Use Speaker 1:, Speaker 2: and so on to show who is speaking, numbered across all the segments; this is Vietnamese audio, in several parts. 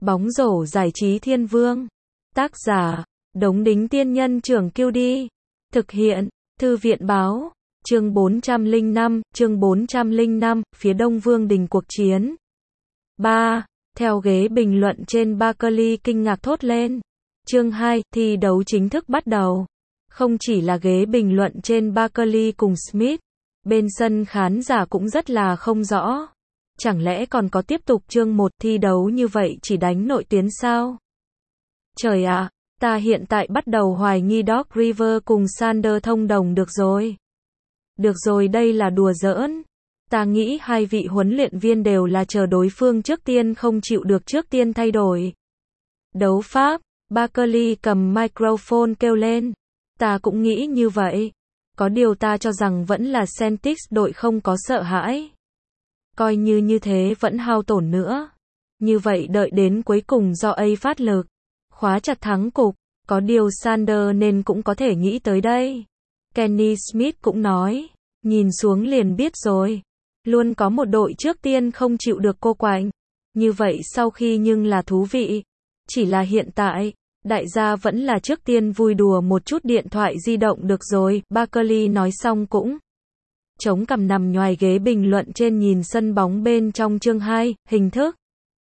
Speaker 1: Bóng rổ giải trí thiên vương. Tác giả, Đống Đính Tiên Nhân Trưởng QD. Thực hiện, Thư viện Báo. Chương 405, phía đông Vương đình cuộc chiến. 3. Theo ghế bình luận trên Barkley kinh ngạc thốt lên. Chương 2, thi đấu chính thức bắt đầu. Không chỉ là ghế bình luận trên Barkley cùng Smith, bên sân khán giả cũng rất là không rõ. Chẳng lẽ còn có tiếp tục chương 1 thi đấu như vậy chỉ đánh nội tuyến sao? Trời ạ, ta hiện tại bắt đầu hoài nghi Doc Rivers cùng Sanders thông đồng được rồi. Được rồi, đây là đùa giỡn. Ta nghĩ hai vị huấn luyện viên đều là chờ đối phương trước tiên không chịu được trước tiên thay đổi. Đấu pháp, Barkley cầm microphone kêu lên. Ta cũng nghĩ như vậy. Có điều ta cho rằng vẫn là Celtics đội không có sợ hãi. Coi như thế vẫn hao tổn nữa. Như vậy đợi đến cuối cùng do A phát lực, khóa chặt thắng cục. Có điều Sanders nên cũng có thể nghĩ tới đây. Kenny Smith cũng nói. Nhìn xuống liền biết rồi. Luôn có một đội trước tiên không chịu được cô quạnh. Như vậy sau khi nhưng là thú vị. Chỉ là hiện tại, đại gia vẫn là trước tiên vui đùa một chút điện thoại di động được rồi. Barkley nói xong cũng chống cằm nằm nhoài ghế bình luận trên nhìn sân bóng bên trong. Chương 2, hình thức.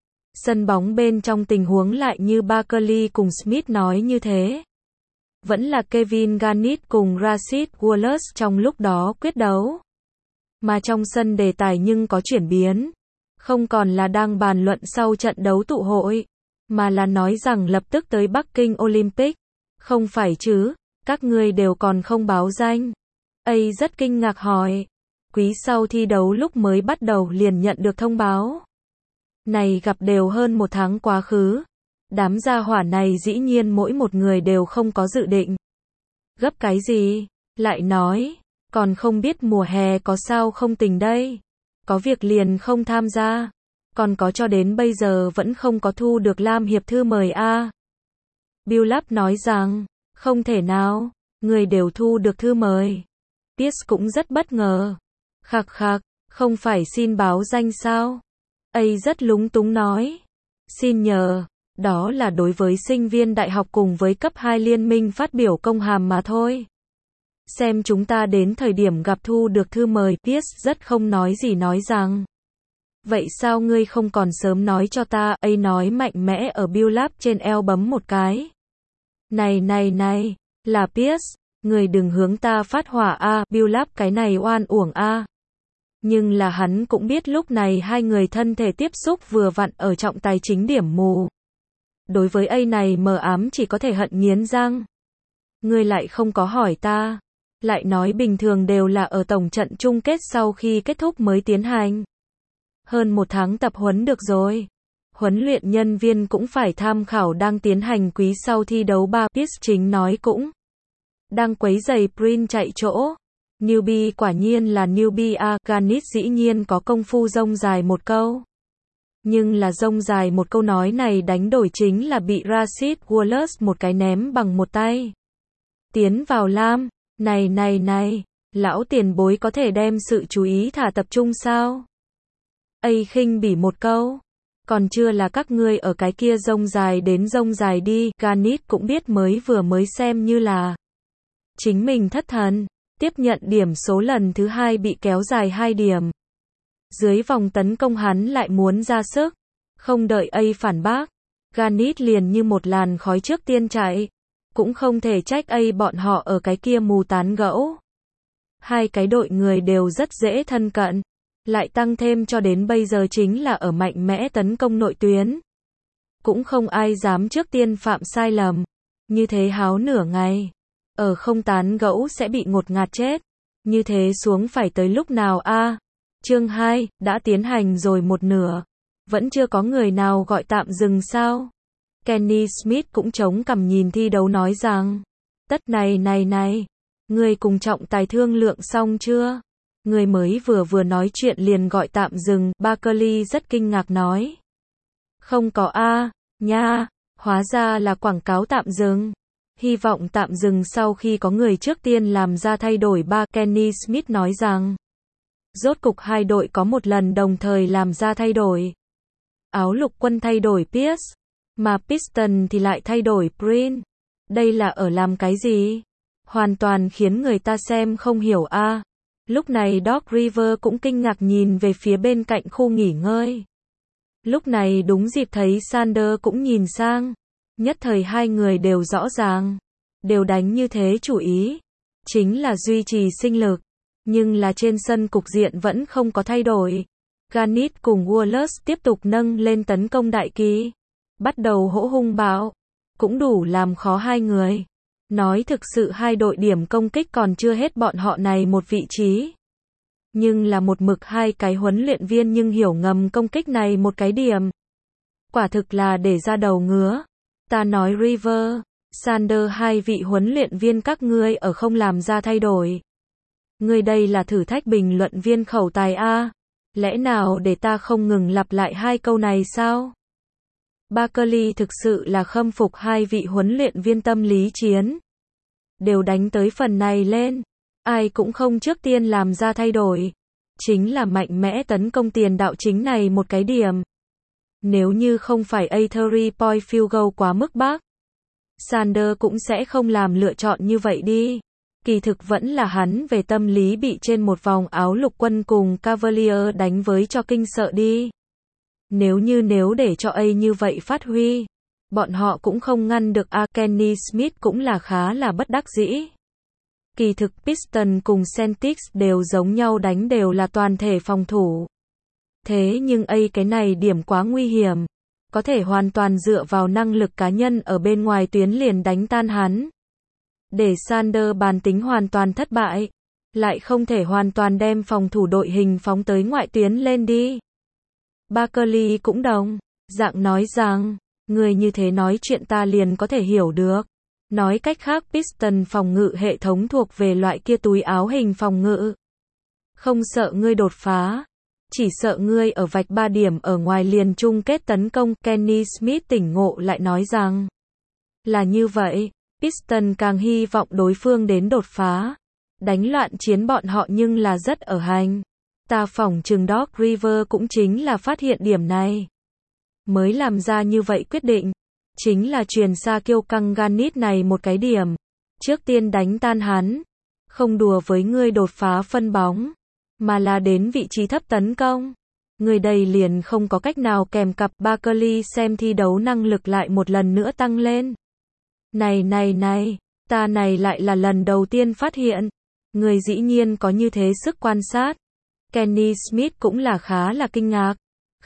Speaker 1: Sân bóng bên trong tình huống lại như Barkley cùng Smith nói như thế. Vẫn là Kevin Garnett cùng Rasheed Wallace trong lúc đó quyết đấu. Mà trong sân đề tài nhưng có chuyển biến. Không còn là đang bàn luận sau trận đấu tụ hội, mà là nói rằng lập tức tới Bắc Kinh Olympic. Không phải chứ, các ngươi đều còn không báo danh. A rất kinh ngạc hỏi. Quý sau thi đấu lúc mới bắt đầu liền nhận được thông báo. Này gặp đều hơn một tháng quá khứ. Đám gia hỏa này dĩ nhiên mỗi một người đều không có dự định. Gấp cái gì? Lại nói, còn không biết mùa hè có sao không tình đây. Có việc liền không tham gia. Còn có cho đến bây giờ vẫn không có thu được Lam Hiệp thư mời a. Billups nói rằng, không thể nào, người đều thu được thư mời. Pierce cũng rất bất ngờ. Khạc khạc, không phải xin báo danh sao? A rất lúng túng nói. Xin nhờ, đó là đối với sinh viên đại học cùng với cấp 2 liên minh phát biểu công hàm mà thôi. Xem chúng ta đến thời điểm gặp thu được thư mời. Pierce rất không nói gì nói rằng. Vậy sao ngươi không còn sớm nói cho ta? A nói mạnh mẽ ở Billups trên eo bấm một cái. Này, là Pierce, người đừng hướng ta phát hỏa a. Billups cái này oan uổng a. Nhưng là hắn cũng biết lúc này hai người thân thể tiếp xúc vừa vặn ở trọng tài chính điểm mù. Đối với A này mờ ám chỉ có thể hận nghiến răng. Ngươi lại không có hỏi ta. Lại nói bình thường đều là ở tổng trận chung kết sau khi kết thúc mới tiến hành. Hơn một tháng tập huấn được rồi. Huấn luyện nhân viên cũng phải tham khảo đang tiến hành quý sau thi đấu 3. Pierce chính nói cũng đang quấy giày Prince chạy chỗ. Newbie quả nhiên là newbie a. Garnett dĩ nhiên có công phu rông dài một câu. Nhưng là rông dài một câu nói này đánh đổi chính là bị Rasheed Wallace một cái ném bằng một tay. Tiến vào Lam. Này, lão tiền bối có thể đem sự chú ý thả tập trung sao? A khinh bỉ một câu. Còn chưa là các ngươi ở cái kia rông dài đến rông dài đi. Garnett cũng biết mới xem như là chính mình thất thần. Tiếp nhận điểm số lần thứ 2 bị kéo dài 2 điểm. Dưới vòng tấn công hắn lại muốn ra sức. Không đợi A phản bác. Garnett liền như một làn khói trước tiên chạy. Cũng không thể trách A bọn họ ở cái kia mù tán gẫu. Hai cái đội người đều rất dễ thân cận. Lại tăng thêm cho đến bây giờ chính là ở mạnh mẽ tấn công nội tuyến. Cũng không ai dám trước tiên phạm sai lầm. Như thế háo nửa ngày. Ở không tán gẫu sẽ bị ngột ngạt chết. Như thế xuống phải tới lúc nào a? Chương 2, đã tiến hành rồi một nửa. Vẫn chưa có người nào gọi tạm dừng sao? Kenny Smith cũng chống cằm nhìn thi đấu nói rằng. Tất này. Người cùng trọng tài thương lượng xong chưa? Người mới vừa nói chuyện liền gọi tạm dừng. Barkley rất kinh ngạc nói. Không có a, nha, hóa ra là quảng cáo tạm dừng. Hy vọng tạm dừng sau khi có người trước tiên làm ra thay đổi. Kenny Smith nói rằng. Rốt cục hai đội có một lần đồng thời làm ra thay đổi. Áo lục quân thay đổi Pierce. Mà Piston thì lại thay đổi Prince. Đây là ở làm cái gì? Hoàn toàn khiến người ta xem không hiểu a. Lúc này Doc River cũng kinh ngạc nhìn về phía bên cạnh khu nghỉ ngơi. Lúc này đúng dịp thấy Sander cũng nhìn sang. Nhất thời hai người đều rõ ràng. Đều đánh như thế chủ ý. Chính là duy trì sinh lực. Nhưng là trên sân cục diện vẫn không có thay đổi. Garnett cùng Wallace tiếp tục nâng lên tấn công đại kỳ. Bắt đầu hỗ hung bạo. Cũng đủ làm khó hai người. Nói thực sự hai đội điểm công kích còn chưa hết bọn họ này một vị trí. Nhưng là một mực hai cái huấn luyện viên nhưng hiểu ngầm công kích này một cái điểm. Quả thực là để ra đầu ngứa. Ta nói River, Sander hai vị huấn luyện viên các ngươi ở không làm ra thay đổi. Ngươi đây là thử thách bình luận viên khẩu tài a. Lẽ nào để ta không ngừng lặp lại hai câu này sao? Barkley thực sự là khâm phục hai vị huấn luyện viên tâm lý chiến. Đều đánh tới phần này lên. Ai cũng không trước tiên làm ra thay đổi. Chính là mạnh mẽ tấn công tiền đạo chính này một cái điểm. Nếu như không phải a 3-point field goal quá mức bác, Sander cũng sẽ không làm lựa chọn như vậy đi. Kỳ thực vẫn là hắn về tâm lý bị trên một vòng áo lục quân cùng Cavalier đánh với cho kinh sợ đi. Nếu để cho A như vậy phát huy, bọn họ cũng không ngăn được A. Kenny Smith cũng là khá là bất đắc dĩ. Kỳ thực Piston cùng Celtics đều giống nhau đánh đều là toàn thể phòng thủ. Thế nhưng A cái này điểm quá nguy hiểm. Có thể hoàn toàn dựa vào năng lực cá nhân ở bên ngoài tuyến liền đánh tan hắn. Để Sander bàn tính hoàn toàn thất bại. Lại không thể hoàn toàn đem phòng thủ đội hình phóng tới ngoại tuyến lên đi. Barkley cũng đồng dạng nói rằng, người như thế nói chuyện ta liền có thể hiểu được. Nói cách khác Piston phòng ngự hệ thống thuộc về loại kia túi áo hình phòng ngự. Không sợ ngươi đột phá. Chỉ sợ ngươi ở vạch 3 điểm ở ngoài liền chung kết tấn công. Kenny Smith tỉnh ngộ lại nói rằng, là như vậy, Piston càng hy vọng đối phương đến đột phá. Đánh loạn chiến bọn họ nhưng là rất ở hành. Ta phỏng chừng Doc River cũng chính là phát hiện điểm này. Mới làm ra như vậy quyết định. Chính là truyền xa kiêu căng Garnett này một cái điểm. Trước tiên đánh tan hắn. Không đùa với ngươi đột phá phân bóng. Mà là đến vị trí thấp tấn công. Người đây liền không có cách nào kèm cặp. Barkley xem thi đấu năng lực lại một lần nữa tăng lên. Này, ta này lại là lần đầu tiên phát hiện. Người dĩ nhiên có như thế sức quan sát. Kenny Smith cũng là khá là kinh ngạc.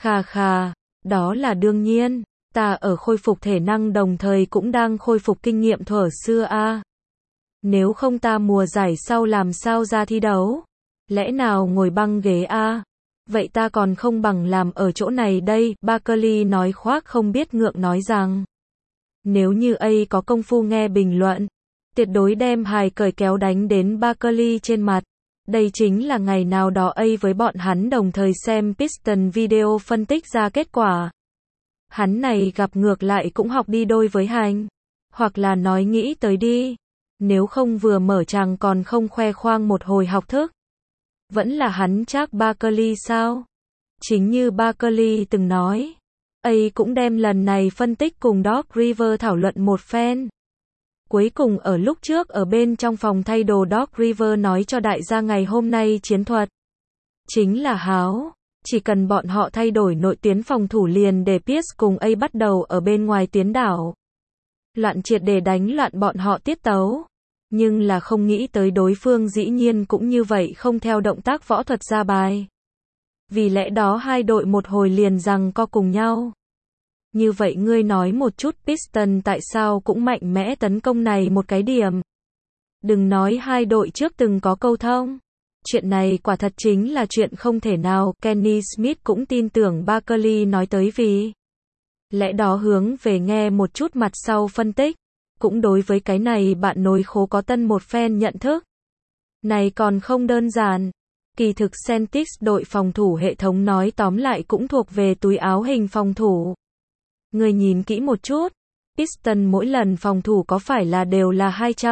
Speaker 1: Khà, đó là đương nhiên. Ta ở khôi phục thể năng đồng thời cũng đang khôi phục kinh nghiệm thuở xưa a. Nếu không ta mùa giải sau làm sao ra thi đấu? Lẽ nào ngồi băng ghế a? Vậy ta còn không bằng làm ở chỗ này đây. Barkley nói khoác không biết ngượng nói rằng, nếu như A có công phu nghe bình luận, tuyệt đối đem hài cởi kéo đánh đến Barkley trên mặt. Đây chính là ngày nào đó A với bọn hắn đồng thời xem Piston video phân tích ra kết quả. Hắn này gặp ngược lại cũng học đi đôi với hành. Hoặc là nói nghĩ tới đi. Nếu không vừa mở tràng còn không khoe khoang một hồi học thức. Vẫn là hắn chắc Barkley sao? Chính như Barkley từng nói. A cũng đem lần này phân tích cùng Doc River thảo luận một phen. Cuối cùng ở lúc trước ở bên trong phòng thay đồ Doc River nói cho đại gia ngày hôm nay chiến thuật. Chính là háo. Chỉ cần bọn họ thay đổi nội tuyến phòng thủ liền để Pierce cùng A bắt đầu ở bên ngoài tuyến đảo. Loạn triệt để đánh loạn bọn họ tiết tấu. Nhưng là không nghĩ tới đối phương dĩ nhiên cũng như vậy không theo động tác võ thuật ra bài. Vì lẽ đó hai đội một hồi liền giằng co cùng nhau. Như vậy ngươi nói một chút Piston tại sao cũng mạnh mẽ tấn công này một cái điểm. Đừng nói hai đội trước từng có câu thông. Chuyện này quả thật chính là chuyện không thể nào. Kenny Smith cũng tin tưởng Barkley nói tới vì lẽ đó hướng về nghe một chút mặt sau phân tích. Cũng đối với cái này bạn nối khố có tân một phen nhận thức. Này còn không đơn giản. Kỳ thực Celtics đội phòng thủ hệ thống nói tóm lại cũng thuộc về túi áo hình phòng thủ. Người nhìn kỹ một chút. Piston mỗi lần phòng thủ có phải là đều là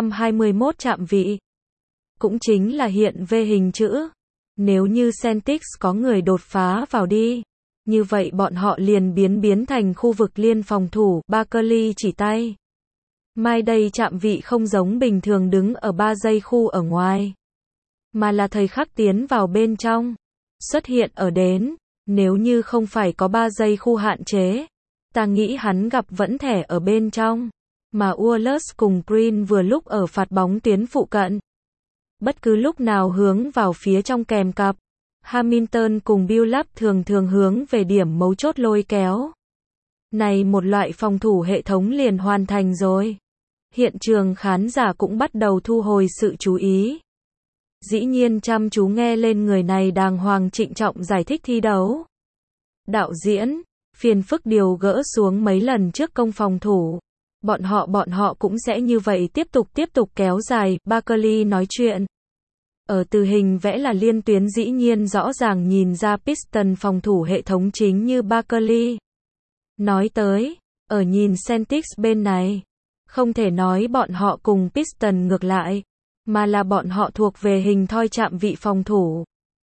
Speaker 1: 221 chạm vị. Cũng chính là hiện V hình chữ. Nếu như Celtics có người đột phá vào đi. Như vậy bọn họ liền biến thành khu vực liên phòng thủ, Barkley chỉ tay. Mai đây chạm vị không giống bình thường đứng ở 3 giây khu ở ngoài, mà là thời khắc tiến vào bên trong. Xuất hiện ở đến, nếu như không phải có 3 giây khu hạn chế, ta nghĩ hắn gặp vẫn thẻ ở bên trong. Mà Wallace cùng Green vừa lúc ở phạt bóng tuyến phụ cận. Bất cứ lúc nào hướng vào phía trong kèm cặp. Hamilton cùng Billup thường hướng về điểm mấu chốt lôi kéo. Này một loại phòng thủ hệ thống liền hoàn thành rồi. Hiện trường khán giả cũng bắt đầu thu hồi sự chú ý. Dĩ nhiên chăm chú nghe lên người này đàng hoàng trịnh trọng giải thích thi đấu. Đạo diễn, phiền phức điều gỡ xuống mấy lần trước công phòng thủ. Bọn họ cũng sẽ như vậy tiếp tục kéo dài, Barkley nói chuyện. Ở từ hình vẽ là liên tuyến dĩ nhiên rõ ràng nhìn ra Piston phòng thủ hệ thống chính như Barkley nói tới, ở nhìn Celtics bên này, không thể nói bọn họ cùng Piston ngược lại, mà là bọn họ thuộc về hình thoi chạm vị phòng thủ.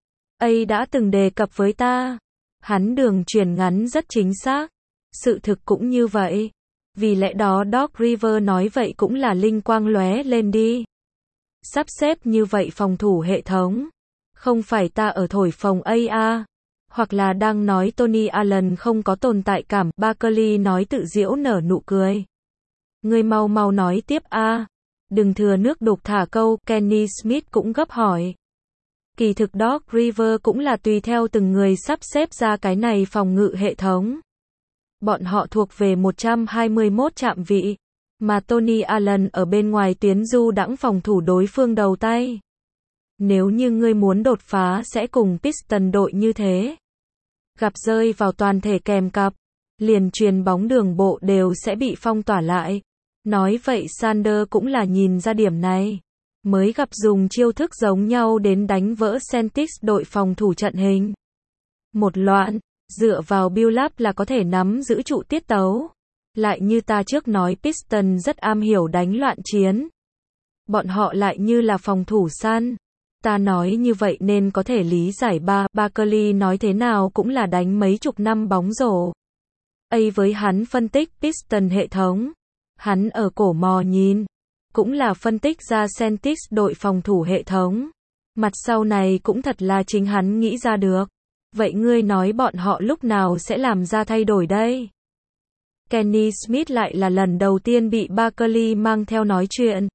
Speaker 1: A đã từng đề cập với ta, hắn đường truyền ngắn rất chính xác, sự thực cũng như vậy. Vì lẽ đó Doc Rivers nói vậy cũng là linh quang lóe lên đi. Sắp xếp như vậy phòng thủ hệ thống. Không phải ta ở thổi phồng A. Hoặc là đang nói Tony Allen không có tồn tại cảm. Barkley nói tự giễu nở nụ cười. Ngươi mau nói tiếp a. Đừng thừa nước đục thả câu. Kenny Smith cũng gấp hỏi. Kỳ thực Doc Rivers cũng là tùy theo từng người sắp xếp ra cái này phòng ngự hệ thống. Bọn họ thuộc về 121 chạm vị, mà Tony Allen ở bên ngoài tuyến du đãng phòng thủ đối phương đầu tay. Nếu như ngươi muốn đột phá sẽ cùng Piston đội như thế. Gặp rơi vào toàn thể kèm cặp, liền truyền bóng đường bộ đều sẽ bị phong tỏa lại. Nói vậy Sanders cũng là nhìn ra điểm này. Mới gặp dùng chiêu thức giống nhau đến đánh vỡ Celtics đội phòng thủ trận hình. Một loạn. Dựa vào Billup là có thể nắm giữ trụ tiết tấu. Lại như ta trước nói Piston rất am hiểu đánh loạn chiến. Bọn họ lại như là phòng thủ săn. Ta nói như vậy nên có thể lý giải Barkley nói thế nào cũng là đánh mấy chục năm bóng rổ. A với hắn phân tích Piston hệ thống. Hắn ở cổ mò nhìn. Cũng là phân tích ra Celtics đội phòng thủ hệ thống. Mặt sau này cũng thật là chính hắn nghĩ ra được. Vậy ngươi nói bọn họ lúc nào sẽ làm ra thay đổi đây? Kenny Smith lại là lần đầu tiên bị Barkley mang theo nói chuyện.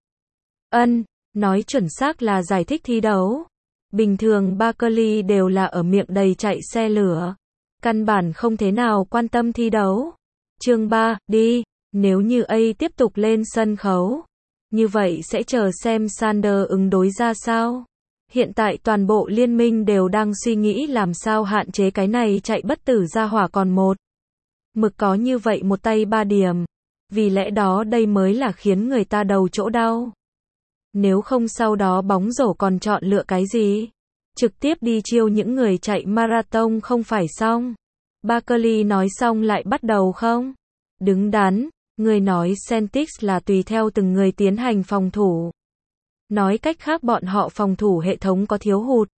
Speaker 1: Nói chuẩn xác là giải thích thi đấu. Bình thường Barkley đều là ở miệng đầy chạy xe lửa. Căn bản không thế nào quan tâm thi đấu. Chương 3, đi. Nếu như A tiếp tục lên sân khấu. Như vậy sẽ chờ xem Sanders ứng đối ra sao. Hiện tại toàn bộ liên minh đều đang suy nghĩ làm sao hạn chế cái này chạy bất tử ra hỏa còn một. Mực có như vậy một tay 3 điểm. Vì lẽ đó đây mới là khiến người ta đầu chỗ đau. Nếu không sau đó bóng rổ còn chọn lựa cái gì? Trực tiếp đi chiêu những người chạy marathon không phải xong. Barkley nói xong lại bắt đầu không? Đứng đắn, người nói Celtics là tùy theo từng người tiến hành phòng thủ. Nói cách khác bọn họ phòng thủ hệ thống có thiếu hụt.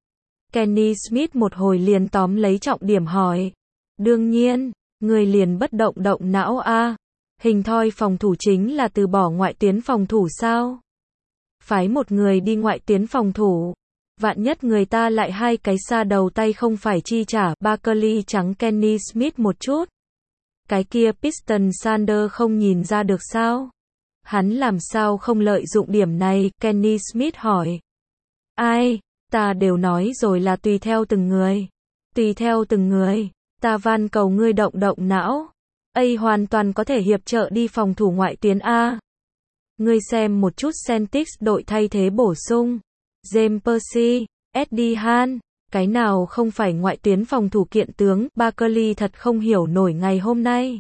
Speaker 1: Kenny Smith một hồi liền tóm lấy trọng điểm hỏi. Đương nhiên, người liền bất động não a. Hình thoi phòng thủ chính là từ bỏ ngoại tuyến phòng thủ sao? Phái một người đi ngoại tuyến phòng thủ. Vạn nhất người ta lại hai cái xa đầu tay không phải chi trả. Barkley trắng Kenny Smith một chút. Cái kia Piston Sanders không nhìn ra được sao? Hắn làm sao không lợi dụng điểm này? Kenny Smith hỏi. Ai? Ta đều nói rồi là tùy theo từng người. Tùy theo từng người. Ta van cầu ngươi động não. A hoàn toàn có thể hiệp trợ đi phòng thủ ngoại tuyến A. Ngươi xem một chút Celtics đội thay thế bổ sung. James Percy, Eddie Han. Cái nào không phải ngoại tuyến phòng thủ kiện tướng? Barkley thật không hiểu nổi ngày hôm nay.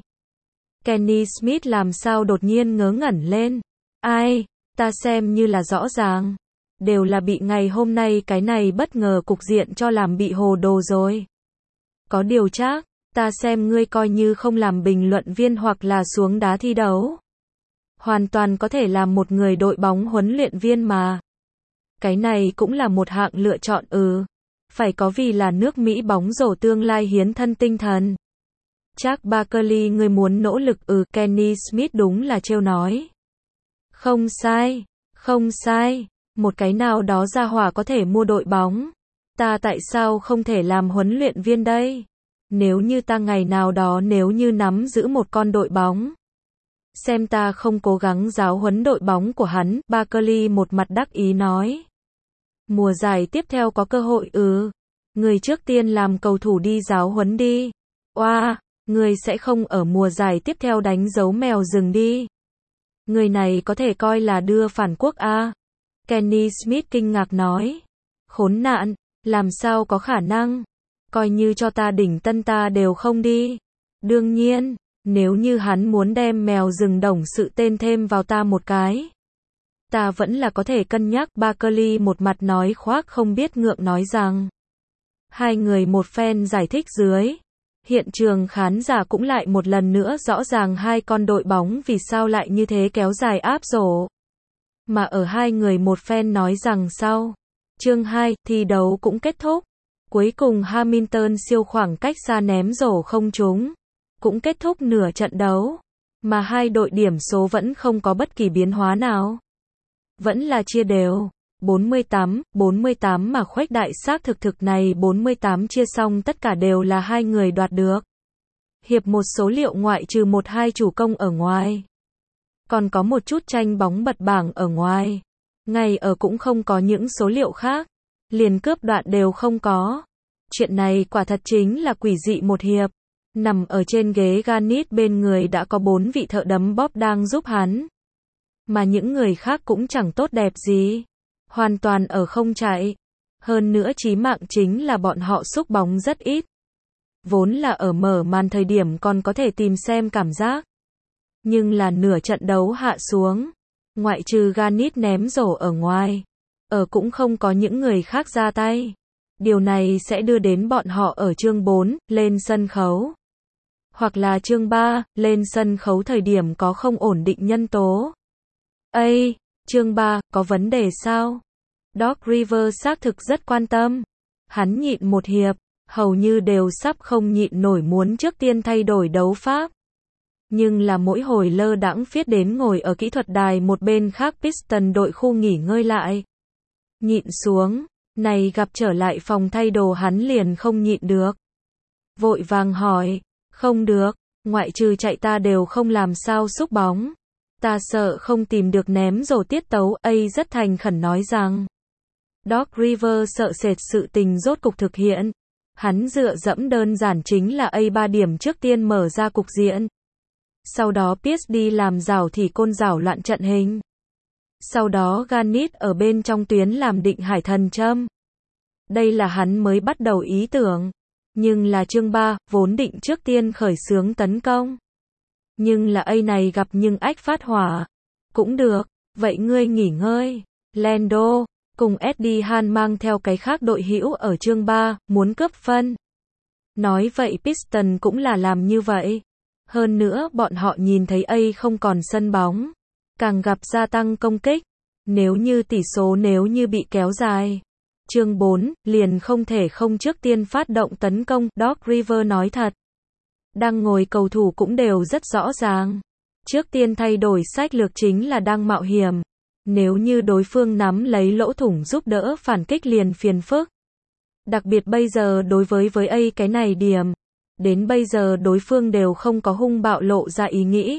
Speaker 1: Kenny Smith làm sao đột nhiên ngớ ngẩn lên. Ai? Ta xem như là rõ ràng. Đều là bị ngày hôm nay cái này bất ngờ cục diện cho làm bị hồ đồ rồi. Có điều chắc, ta xem ngươi coi như không làm bình luận viên hoặc là xuống đá thi đấu. Hoàn toàn có thể làm một người đội bóng huấn luyện viên mà. Cái này cũng là một hạng lựa chọn Phải có vì là nước Mỹ bóng rổ tương lai hiến thân tinh thần. Charles Barkley ngươi muốn nỗ lực Kenny Smith đúng là trêu nói. Không sai, không sai, một cái nào đó ra hỏa có thể mua đội bóng. Ta tại sao không thể làm huấn luyện viên đây? Nếu như ta ngày nào đó nếu như nắm giữ một con đội bóng. Xem ta không cố gắng giáo huấn đội bóng của hắn, Barkley một mặt đắc ý nói. Mùa giải tiếp theo có cơ hội người trước tiên làm cầu thủ đi giáo huấn đi. Người sẽ không ở mùa giải tiếp theo đánh dấu mèo rừng đi. Người này có thể coi là đưa phản quốc à? Kenny Smith kinh ngạc nói. Khốn nạn, làm sao có khả năng? Coi như cho ta đỉnh tân ta đều không đi. Đương nhiên, nếu như hắn muốn đem mèo rừng đồng sự tên thêm vào ta một cái. Ta vẫn là có thể cân nhắc, Barkley một mặt nói khoác không biết ngượng nói rằng. Hai người một phen giải thích dưới. Hiện trường khán giả cũng lại một lần nữa rõ ràng hai con đội bóng vì sao lại như thế kéo dài áp rổ. Mà ở hai người một phen nói rằng sau. Chương 2, thi đấu cũng kết thúc. Cuối cùng Hamilton siêu khoảng cách xa ném rổ không trúng. Cũng kết thúc nửa trận đấu. Mà hai đội điểm số vẫn không có bất kỳ biến hóa nào. Vẫn là chia đều. 48 mà khuếch đại xác thực này 48 chia xong tất cả đều là hai người đoạt được. Hiệp một số liệu ngoại trừ 1-2 chủ công ở ngoài. Còn có một chút tranh bóng bật bảng ở ngoài. Ngay ở cũng không có những số liệu khác. Liền cướp đoạn đều không có. Chuyện này quả thật chính là quỷ dị một hiệp. Nằm ở trên ghế Garnett bên người đã có 4 vị thợ đấm bóp đang giúp hắn. Mà những người khác cũng chẳng tốt đẹp gì. Hoàn toàn ở không chạy. Hơn nữa chí mạng chính là bọn họ xúc bóng rất ít. Vốn là ở mở màn thời điểm còn có thể tìm xem cảm giác. Nhưng là nửa trận đấu hạ xuống. Ngoại trừ Garnett ném rổ ở ngoài. Ở cũng không có những người khác ra tay. Điều này sẽ đưa đến bọn họ ở chương 4, lên sân khấu. Hoặc là chương 3, lên sân khấu thời điểm có không ổn định nhân tố. Chương 3, có vấn đề sao? Doc Rivers xác thực rất quan tâm. Hắn nhịn một hiệp, hầu như đều sắp không nhịn nổi muốn trước tiên thay đổi đấu pháp. Nhưng là mỗi hồi lơ đãng phiết đến ngồi ở kỹ thuật đài một bên khác Piston đội khu nghỉ ngơi lại. Nhịn xuống, này gặp trở lại phòng thay đồ hắn liền không nhịn được. Vội vàng hỏi, không được, ngoại trừ chạy ta đều không làm sao xúc bóng. Ta sợ không tìm được ném rổ tiết tấu, rất thành khẩn nói rằng. Doc Rivers sợ sệt sự tình rốt cục thực hiện. Hắn dựa dẫm đơn giản chính là 3 điểm trước tiên mở ra cục diện. Sau đó Pierce đi làm rảo thì côn rảo loạn trận hình. Sau đó Garnett ở bên trong tuyến làm định hải thần châm. Đây là hắn mới bắt đầu ý tưởng. Nhưng là chương 3, vốn định trước tiên khởi xướng tấn công. Nhưng là này gặp nhưng ách phát hỏa. Cũng được, vậy ngươi nghỉ ngơi. Lando, cùng Eddie Han mang theo cái khác đội hữu ở chương 3, muốn cướp phân. Nói vậy Piston cũng là làm như vậy. Hơn nữa bọn họ nhìn thấy không còn sân bóng. Càng gặp gia tăng công kích. Nếu như tỷ số nếu như bị kéo dài. Chương 4, liền không thể không trước tiên phát động tấn công, Doc Rivers nói thật. Đang ngồi cầu thủ cũng đều rất rõ ràng. Trước tiên thay đổi sách lược chính là đang mạo hiểm. Nếu như đối phương nắm lấy lỗ thủng giúp đỡ phản kích liền phiền phức. Đặc biệt bây giờ đối với cái này điểm. Đến bây giờ đối phương đều không có hung bạo lộ ra ý nghĩ.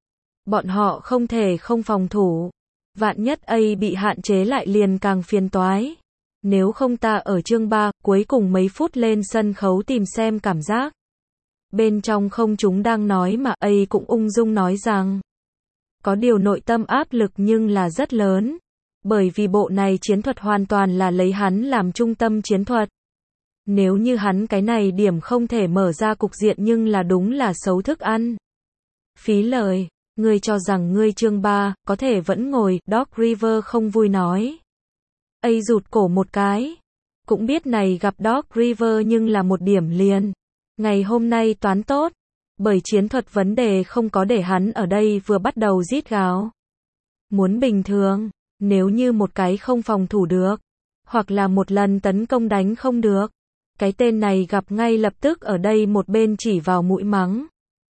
Speaker 1: Bọn họ không thể không phòng thủ. Vạn nhất bị hạn chế lại liền càng phiền toái. Nếu không ta ở chương 3, cuối cùng mấy phút lên sân khấu tìm xem cảm giác. Bên trong không chúng đang nói mà cũng ung dung nói rằng. Có điều nội tâm áp lực nhưng là rất lớn. Bởi vì bộ này chiến thuật hoàn toàn là lấy hắn làm trung tâm chiến thuật. Nếu như hắn cái này điểm không thể mở ra cục diện nhưng là đúng là xấu thức ăn. Phí lời, ngươi cho rằng ngươi chương 3, có thể vẫn ngồi, Doc Rivers không vui nói. Rụt cổ một cái. Cũng biết này gặp Doc Rivers nhưng là một điểm liền. Ngày hôm nay toán tốt. Bởi chiến thuật vấn đề không có để hắn ở đây vừa bắt đầu rít gào. Muốn bình thường, nếu như một cái không phòng thủ được. hoặc là một lần tấn công đánh không được. Cái tên này gặp ngay lập tức ở đây một bên chỉ vào mũi mắng.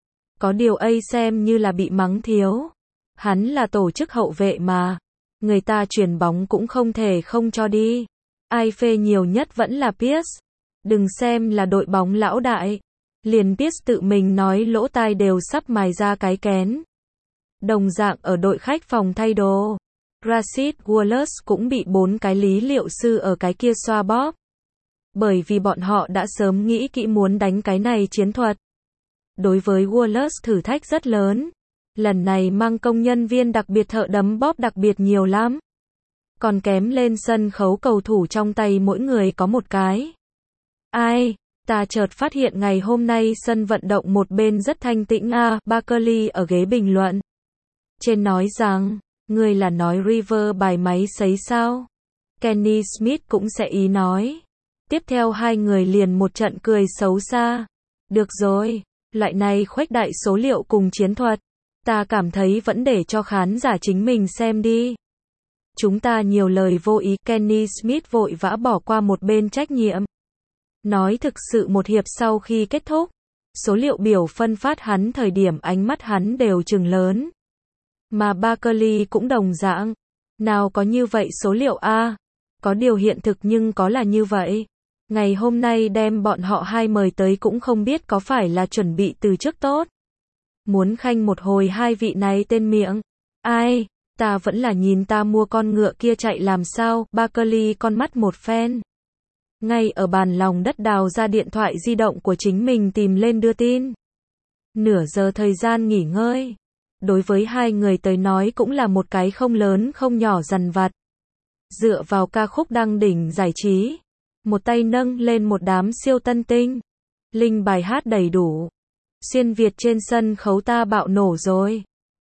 Speaker 1: Có điều A xem như là bị mắng thiếu. Hắn là tổ chức hậu vệ mà. Người ta chuyền bóng cũng không thể không cho đi. Ai phê nhiều nhất vẫn là Pierce. Đừng xem là đội bóng lão đại. Liền Pierce tự mình nói lỗ tai đều sắp mài ra cái kén. Đồng dạng ở đội khách phòng thay đồ. Rasheed Wallace cũng bị 4 cái lý liệu sư ở cái kia xoa bóp. Bởi vì bọn họ đã sớm nghĩ kỹ muốn đánh cái này chiến thuật. Đối với Wallace thử thách rất lớn. Lần này mang công nhân viên đặc biệt thợ đấm bóp đặc biệt nhiều lắm. Còn kém lên sân khấu cầu thủ trong tay mỗi người có một cái. Ai? Ta chợt phát hiện ngày hôm nay sân vận động một bên rất thanh tĩnh Barkley ở ghế bình luận. Trên nói rằng, ngươi là nói River bài máy sấy sao? Kenny Smith cũng sẽ ý nói. Tiếp theo hai người liền một trận cười xấu xa. Được rồi, loại này khuếch đại số liệu cùng chiến thuật. Ta cảm thấy vẫn để cho khán giả chính mình xem đi. Chúng ta nhiều lời vô ý. Kenny Smith vội vã bỏ qua một bên trách nhiệm. Nói thực sự một hiệp sau khi kết thúc, số liệu biểu phân phát hắn thời điểm ánh mắt hắn đều trừng lớn. Mà Barkley cũng đồng dạng. Nào có như vậy số liệu có điều hiện thực nhưng có là như vậy. Ngày hôm nay đem bọn họ hai mời tới cũng không biết có phải là chuẩn bị từ trước tốt. Muốn khanh một hồi hai vị này tên miệng. Ai, ta vẫn là nhìn ta mua con ngựa kia chạy làm sao. Barkley con mắt một phen. Ngay ở bàn lòng đất đào ra điện thoại di động của chính mình tìm lên đưa tin. Nửa giờ thời gian nghỉ ngơi. Đối với hai người tới nói cũng là một cái không lớn không nhỏ dằn vặt. Dựa vào ca khúc đăng đỉnh giải trí. Một tay nâng lên một đám siêu tân tinh. Linh bài hát đầy đủ. Xuyên Việt trên sân khấu ta bạo nổ rồi.